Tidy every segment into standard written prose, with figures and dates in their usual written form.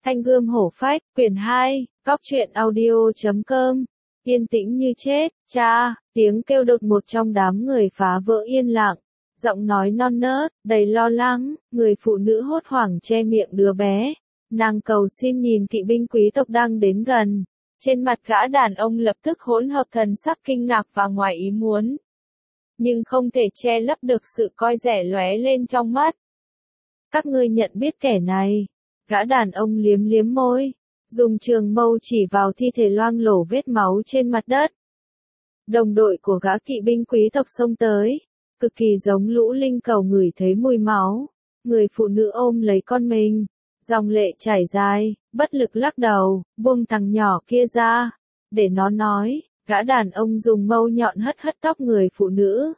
Thanh Gươm Hổ Phách, quyển 2, Cóc truyện audio.com. Yên tĩnh như chết, cha, tiếng kêu đột ngột trong đám người phá vỡ yên lặng. Giọng nói non nớt, đầy lo lắng, người phụ nữ hốt hoảng che miệng đứa bé. Nàng cầu xin nhìn kỵ binh quý tộc đang đến gần. Trên mặt gã đàn ông lập tức hỗn hợp thần sắc kinh ngạc và ngoài ý muốn. Nhưng không thể che lấp được sự coi rẻ lóe lên trong mắt. Các ngươi nhận biết kẻ này. Gã đàn ông liếm liếm môi, dùng trường mâu chỉ vào thi thể loang lổ vết máu trên mặt đất. Đồng đội của gã kỵ binh quý tộc xông tới, cực kỳ giống lũ linh cầu ngửi thấy mùi máu. Người phụ nữ ôm lấy con mình, dòng lệ chảy dài, bất lực lắc đầu, buông thằng nhỏ kia ra, để nó nói. Gã đàn ông dùng mâu nhọn hất hất tóc người phụ nữ.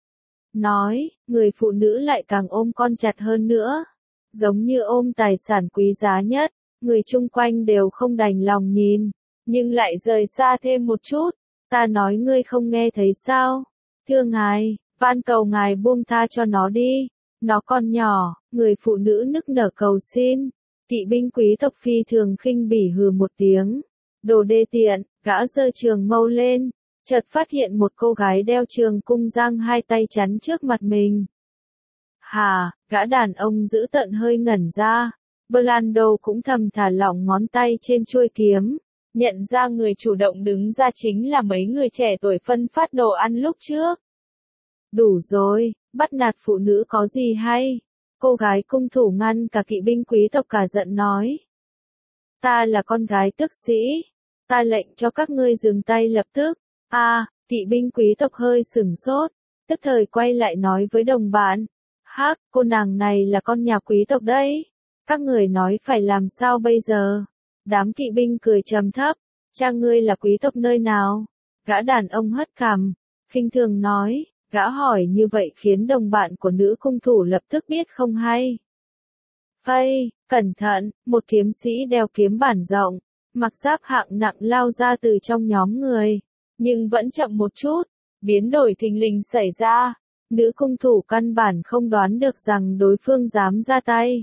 Nói, người phụ nữ lại càng ôm con chặt hơn nữa. Giống như ôm tài sản quý giá nhất, người chung quanh đều không đành lòng nhìn, nhưng lại rời xa thêm một chút. Ta nói ngươi không nghe thấy sao? Thưa ngài, van cầu ngài buông tha cho nó đi. Nó còn nhỏ, người phụ nữ nức nở cầu xin. Kỵ binh quý tộc phi thường khinh bỉ hừ một tiếng. Đồ đê tiện, gã giơ trường mâu lên, chợt phát hiện một cô gái đeo trường cung giang hai tay chắn trước mặt mình. Hà, gã đàn ông giữ tợn hơi ngẩn ra. Blando cũng thầm thả lỏng ngón tay trên chuôi kiếm, nhận ra người chủ động đứng ra chính là mấy người trẻ tuổi phân phát đồ ăn lúc trước. Đủ rồi, bắt nạt phụ nữ có gì hay? Cô gái cung thủ ngăn cả kỵ binh quý tộc cả giận nói. Ta là con gái tước sĩ. Ta lệnh cho các ngươi dừng tay lập tức. Kỵ binh quý tộc hơi sửng sốt, tức thời quay lại nói với đồng bạn. Hắc, cô nàng này là con nhà quý tộc đấy. Các người nói phải làm sao bây giờ? Đám kỵ binh cười trầm thấp. Cha ngươi là quý tộc nơi nào? Gã đàn ông hất cằm, khinh thường nói. Gã hỏi như vậy khiến đồng bạn của nữ cung thủ lập tức biết không hay. Phây, cẩn thận, một kiếm sĩ đeo kiếm bản rộng, mặc giáp hạng nặng lao ra từ trong nhóm người. Nhưng vẫn chậm một chút, biến đổi thình lình xảy ra. Nữ cung thủ căn bản không đoán được rằng đối phương dám ra tay.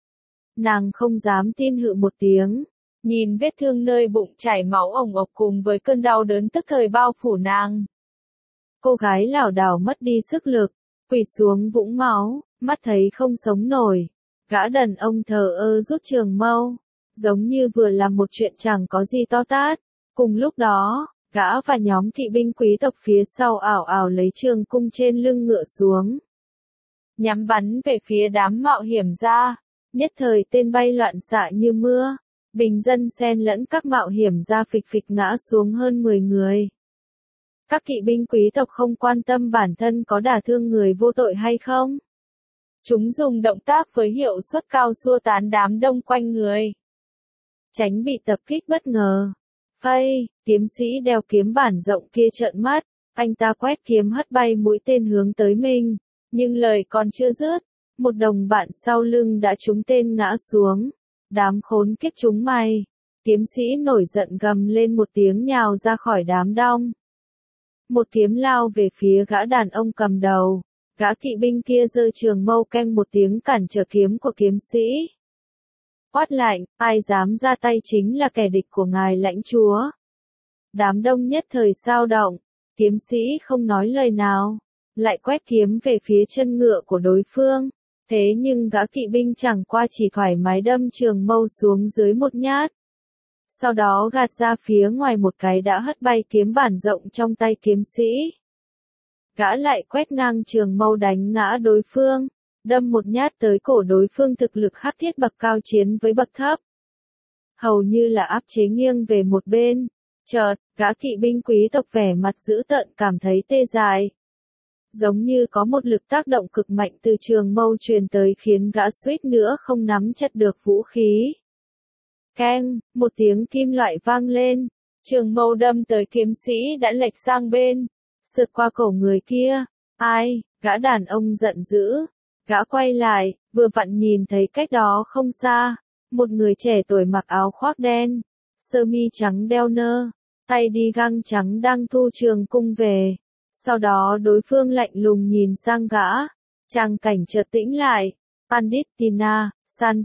Nàng không dám tin hự một tiếng, nhìn vết thương nơi bụng chảy máu ồng ộc cùng với cơn đau đớn tức thời bao phủ nàng. Cô gái lảo đảo mất đi sức lực, quỳ xuống vũng máu, mắt thấy không sống nổi. Gã đàn ông thờ ơ rút trường mâu, giống như vừa làm một chuyện chẳng có gì to tát. Cùng lúc đó, gã và nhóm kỵ binh quý tộc phía sau ảo ảo lấy trường cung trên lưng ngựa xuống, nhắm bắn về phía đám mạo hiểm gia. Nhất thời tên bay loạn xạ như mưa, bình dân xen lẫn các mạo hiểm gia phịch phịch ngã xuống hơn 10 người. Các kỵ binh quý tộc không quan tâm bản thân có đả thương người vô tội hay không. Chúng dùng động tác với hiệu suất cao xua tán đám đông quanh người, tránh bị tập kích bất ngờ. Phây, kiếm sĩ đeo kiếm bản rộng kia trợn mắt, anh ta quét kiếm hất bay mũi tên hướng tới mình, nhưng lời còn chưa dứt, một đồng bạn sau lưng đã trúng tên ngã xuống. Đám khốn kiếp chúng mày! Kiếm sĩ nổi giận gầm lên một tiếng nhào ra khỏi đám đông. Một kiếm lao về phía gã đàn ông cầm đầu, gã kỵ binh kia giơ trường mâu keng một tiếng cản trở kiếm của kiếm sĩ. Quát lạnh, ai dám ra tay chính là kẻ địch của ngài lãnh chúa. Đám đông nhất thời sao động, kiếm sĩ không nói lời nào, lại quét kiếm về phía chân ngựa của đối phương. Thế nhưng gã kỵ binh chẳng qua chỉ thoải mái đâm trường mâu xuống dưới một nhát. Sau đó gạt ra phía ngoài một cái đã hất bay kiếm bản rộng trong tay kiếm sĩ. Gã lại quét ngang trường mâu đánh ngã đối phương, đâm một nhát tới cổ đối phương thực lực hắc thiết bậc cao chiến với bậc thấp. Hầu như là áp chế nghiêng về một bên. Chợt, gã kỵ binh quý tộc vẻ mặt dữ tợn cảm thấy tê dại. Giống như có một lực tác động cực mạnh từ trường mâu truyền tới khiến gã suýt nữa không nắm chặt được vũ khí. Keng, một tiếng kim loại vang lên, trường mâu đâm tới kiếm sĩ đã lệch sang bên, sượt qua cổ người kia. Ai, gã đàn ông giận dữ, gã quay lại, vừa vặn nhìn thấy cách đó không xa, một người trẻ tuổi mặc áo khoác đen, sơ mi trắng đeo nơ, tay đi găng trắng đang thu trường cung về. Sau đó đối phương lạnh lùng nhìn sang gã, tràng cảnh chợt tĩnh lại. Pandit Tina, Sanvit,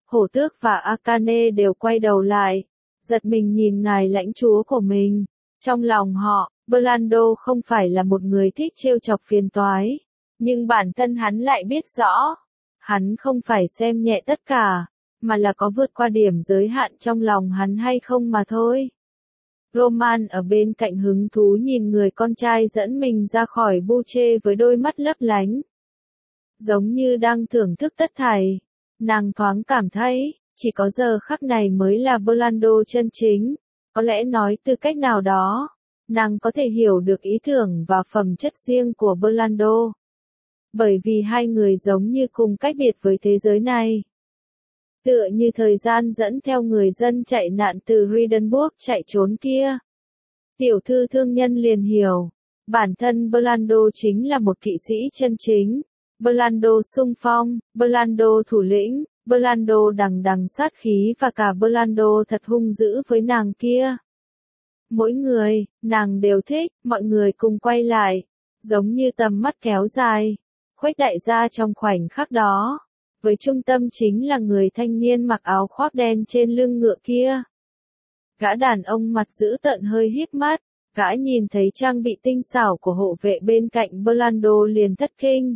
Hổ tước và Akane đều quay đầu lại, giật mình nhìn ngài lãnh chúa của mình. Trong lòng họ, Blando không phải là một người thích trêu chọc phiền toái, nhưng bản thân hắn lại biết rõ, hắn không phải xem nhẹ tất cả, mà là có vượt qua điểm giới hạn trong lòng hắn hay không mà thôi. Roman ở bên cạnh hứng thú nhìn người con trai dẫn mình ra khỏi buche với đôi mắt lấp lánh. Giống như đang thưởng thức tất thảy, nàng thoáng cảm thấy, chỉ có giờ khắc này mới là Blando chân chính. Có lẽ nói từ cách nào đó, nàng có thể hiểu được ý tưởng và phẩm chất riêng của Blando. Bởi vì hai người giống như cùng cách biệt với thế giới này. Tựa như thời gian dẫn theo người dân chạy nạn từ Ridenburg chạy trốn kia. Tiểu thư thương nhân liền hiểu, bản thân Blando chính là một kỵ sĩ chân chính. Blando xung phong, Blando thủ lĩnh, Blando đằng đằng sát khí và cả Blando thật hung dữ với nàng kia. Mỗi người, nàng đều thích, mọi người cùng quay lại, giống như tầm mắt kéo dài, khuếch đại ra trong khoảnh khắc đó. Với trung tâm chính là người thanh niên mặc áo khoác đen trên lưng ngựa kia. Gã đàn ông mặt dữ tợn hơi híp mắt, gã nhìn thấy trang bị tinh xảo của hộ vệ bên cạnh Blando liền thất kinh.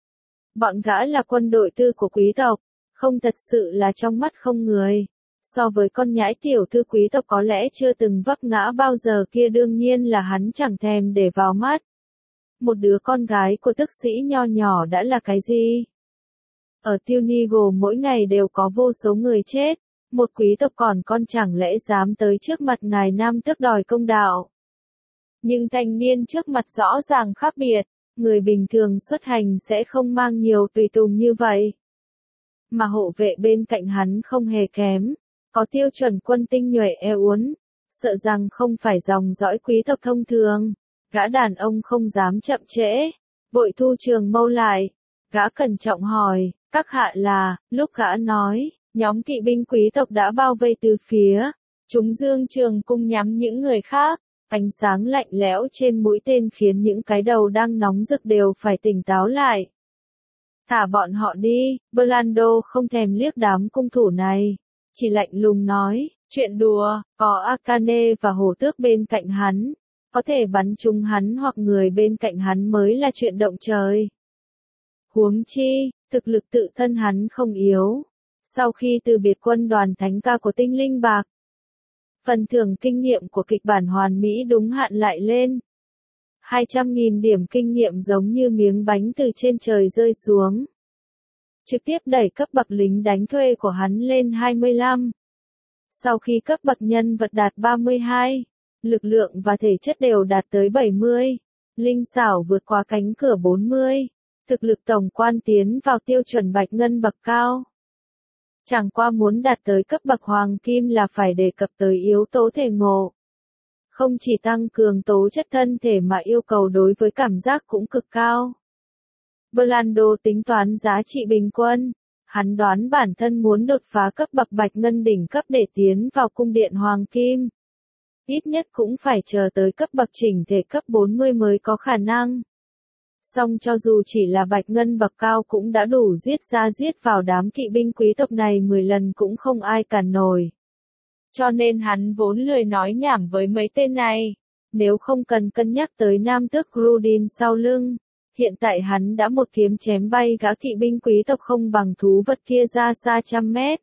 Bọn gã là quân đội tư của quý tộc, không thật sự là trong mắt không người. So với con nhãi tiểu thư quý tộc có lẽ chưa từng vấp ngã bao giờ kia đương nhiên là hắn chẳng thèm để vào mắt. Một đứa con gái của tước sĩ nho nhỏ đã là cái gì? Ở Tunigo mỗi ngày đều có vô số người chết, một quý tộc còn con chẳng lẽ dám tới trước mặt ngài nam tước đòi công đạo. Nhưng thanh niên trước mặt rõ ràng khác biệt, người bình thường xuất hành sẽ không mang nhiều tùy tùng như vậy. Mà hộ vệ bên cạnh hắn không hề kém, có tiêu chuẩn quân tinh nhuệ eo uốn, sợ rằng không phải dòng dõi quý tộc thông thường. Gã đàn ông không dám chậm trễ, vội thu trường mâu lại, gã cẩn trọng hỏi, các hạ là, lúc gã nói, nhóm kỵ binh quý tộc đã bao vây từ phía, chúng dương trường cung nhắm những người khác, ánh sáng lạnh lẽo trên mũi tên khiến những cái đầu đang nóng rực đều phải tỉnh táo lại. Thả bọn họ đi, Blando không thèm liếc đám cung thủ này, chỉ lạnh lùng nói, chuyện đùa, có Akane và hổ tước bên cạnh hắn, có thể bắn trúng hắn hoặc người bên cạnh hắn mới là chuyện động trời. Huống chi, thực lực tự thân hắn không yếu. Sau khi từ biệt quân đoàn thánh ca của tinh linh bạc, phần thưởng kinh nghiệm của kịch bản hoàn mỹ đúng hạn lại lên. 200.000 điểm kinh nghiệm giống như miếng bánh từ trên trời rơi xuống. Trực tiếp đẩy cấp bậc lính đánh thuê của hắn lên 25. Sau khi cấp bậc nhân vật đạt 32, lực lượng và thể chất đều đạt tới 70, linh xảo vượt qua cánh cửa 40, thực lực tổng quan tiến vào tiêu chuẩn bạch ngân bậc cao. Chẳng qua muốn đạt tới cấp bậc hoàng kim là phải đề cập tới yếu tố thể ngộ. Không chỉ tăng cường tố chất thân thể mà yêu cầu đối với cảm giác cũng cực cao. Blando tính toán giá trị bình quân. Hắn đoán bản thân muốn đột phá cấp bậc bạch ngân đỉnh cấp để tiến vào cung điện hoàng kim. Ít nhất cũng phải chờ tới cấp bậc chỉnh thể cấp 40 mới có khả năng. Song cho dù chỉ là bạch ngân bậc cao cũng đã đủ giết ra giết vào đám kỵ binh quý tộc này 10 lần cũng không ai cản nổi. Cho nên hắn vốn lười nói nhảm với mấy tên này. Nếu không cần cân nhắc tới nam tước Grudin sau lưng, hiện tại hắn đã một kiếm chém bay gã kỵ binh quý tộc không bằng thú vật kia ra xa trăm mét.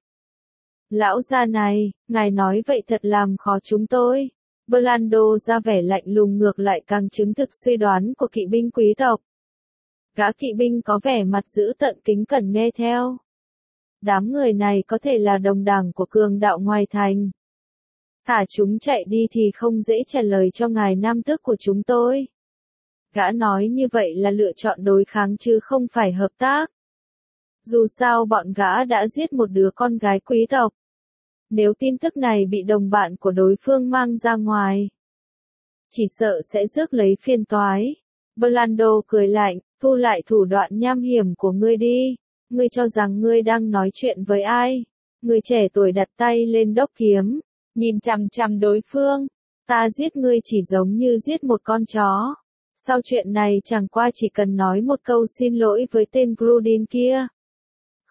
Lão già này, ngài nói vậy thật làm khó chúng tôi. Blando ra vẻ lạnh lùng ngược lại càng chứng thực suy đoán của kỵ binh quý tộc. Gã kỵ binh có vẻ mặt dữ tợn kính cẩn nghe theo. Đám người này có thể là đồng đảng của cường đạo ngoài thành. Thả chúng chạy đi thì không dễ trả lời cho ngài nam tước của chúng tôi. Gã nói như vậy là lựa chọn đối kháng chứ không phải hợp tác. Dù sao bọn gã đã giết một đứa con gái quý tộc. Nếu tin tức này bị đồng bạn của đối phương mang ra ngoài, chỉ sợ sẽ rước lấy phiền toái. Blando cười lạnh, thu lại thủ đoạn nham hiểm của ngươi đi. Ngươi cho rằng ngươi đang nói chuyện với ai? Người trẻ tuổi đặt tay lên đốc kiếm, nhìn chằm chằm đối phương. Ta giết ngươi chỉ giống như giết một con chó. Sau chuyện này chẳng qua chỉ cần nói một câu xin lỗi với tên Grudin kia.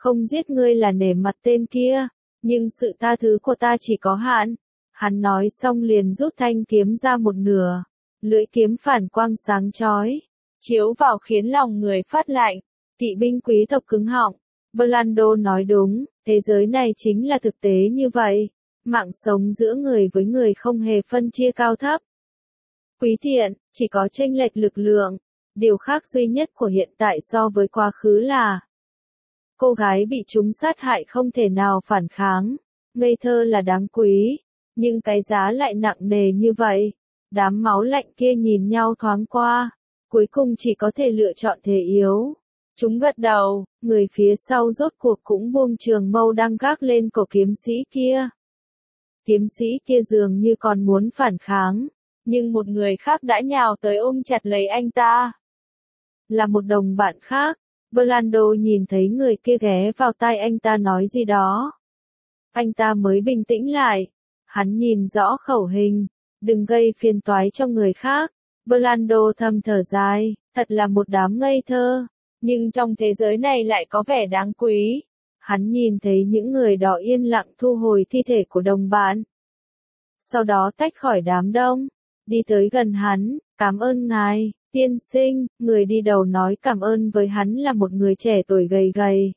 không giết ngươi là nể mặt tên kia, nhưng sự tha thứ của ta chỉ có hạn. Hắn nói xong liền rút thanh kiếm ra một nửa, lưỡi kiếm phản quang sáng chói, chiếu vào khiến lòng người phát lạnh. Kỵ binh quý tộc cứng họng. Blando nói đúng, thế giới này chính là thực tế như vậy. Mạng sống giữa người với người không hề phân chia cao thấp. Quý thiện, chỉ có chênh lệch lực lượng. Điều khác duy nhất của hiện tại so với quá khứ là cô gái bị chúng sát hại không thể nào phản kháng. Ngây thơ là đáng quý, nhưng cái giá lại nặng nề như vậy. Đám máu lạnh kia nhìn nhau thoáng qua, cuối cùng chỉ có thể lựa chọn thể yếu. Chúng gật đầu, người phía sau rốt cuộc cũng buông trường mâu đang gác lên cổ kiếm sĩ kia. Kiếm sĩ kia dường như còn muốn phản kháng, nhưng một người khác đã nhào tới ôm chặt lấy anh ta. Là một đồng bạn khác, Blando nhìn thấy người kia ghé vào tai anh ta nói gì đó. Anh ta mới bình tĩnh lại, hắn nhìn rõ khẩu hình, đừng gây phiền toái cho người khác. Blando thầm thở dài, thật là một đám ngây thơ, nhưng trong thế giới này lại có vẻ đáng quý. Hắn nhìn thấy những người đó yên lặng thu hồi thi thể của đồng bạn. Sau đó tách khỏi đám đông, đi tới gần hắn, cảm ơn ngài, tiên sinh. Người đi đầu nói cảm ơn với hắn là một người trẻ tuổi gầy gầy.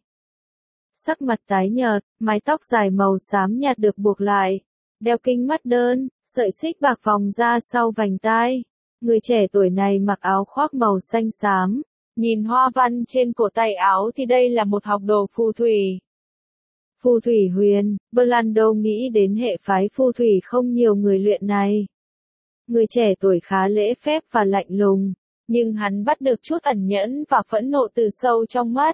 Sắc mặt tái nhợt, mái tóc dài màu xám nhạt được buộc lại, đeo kính mắt đơn, sợi xích bạc vòng ra sau vành tai. Người trẻ tuổi này mặc áo khoác màu xanh xám, nhìn hoa văn trên cổ tay áo thì đây là một học đồ phù thủy. Phù thủy huyền, Blando nghĩ đến hệ phái phù thủy không nhiều người luyện này. Người trẻ tuổi khá lễ phép và lạnh lùng, nhưng hắn bắt được chút ẩn nhẫn và phẫn nộ từ sâu trong mắt.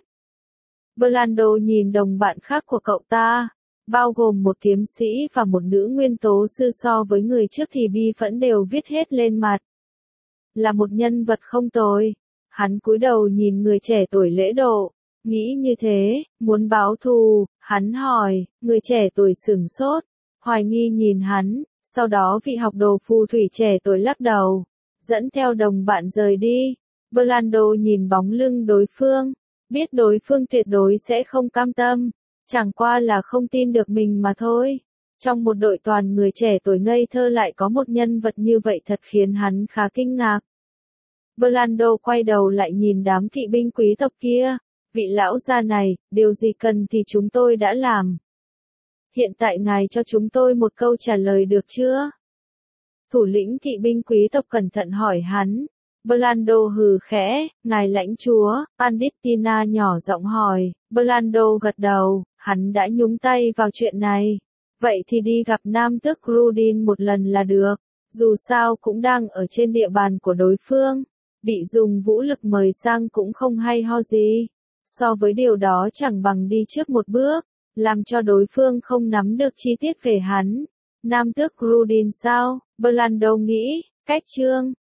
Blando nhìn đồng bạn khác của cậu ta, bao gồm một kiếm sĩ và một nữ nguyên tố sư, so với người trước thì bi phẫn đều viết hết lên mặt. Là một nhân vật không tồi. Hắn cúi đầu nhìn người trẻ tuổi lễ độ, nghĩ như thế, muốn báo thù. Hắn hỏi, người trẻ tuổi sửng sốt, hoài nghi nhìn hắn, sau đó vị học đồ phù thủy trẻ tuổi lắc đầu, dẫn theo đồng bạn rời đi. Blando nhìn bóng lưng đối phương, biết đối phương tuyệt đối sẽ không cam tâm, chẳng qua là không tin được mình mà thôi. Trong một đội toàn người trẻ tuổi ngây thơ lại có một nhân vật như vậy thật khiến hắn khá kinh ngạc. Blando quay đầu lại nhìn đám kỵ binh quý tộc kia. Vị lão gia này, điều gì cần thì chúng tôi đã làm. Hiện tại ngài cho chúng tôi một câu trả lời được chưa? Thủ lĩnh kỵ binh quý tộc cẩn thận hỏi hắn. Blando hừ khẽ, ngài lãnh chúa, Pandittina nhỏ giọng hỏi. Blando gật đầu, hắn đã nhúng tay vào chuyện này. Vậy thì đi gặp nam tước Grudin một lần là được, dù sao cũng đang ở trên địa bàn của đối phương. Bị dùng vũ lực mời sang cũng không hay ho gì. So với điều đó chẳng bằng đi trước một bước, làm cho đối phương không nắm được chi tiết về hắn. Nam tước Grudin sao? Blando nghĩ, cách chương.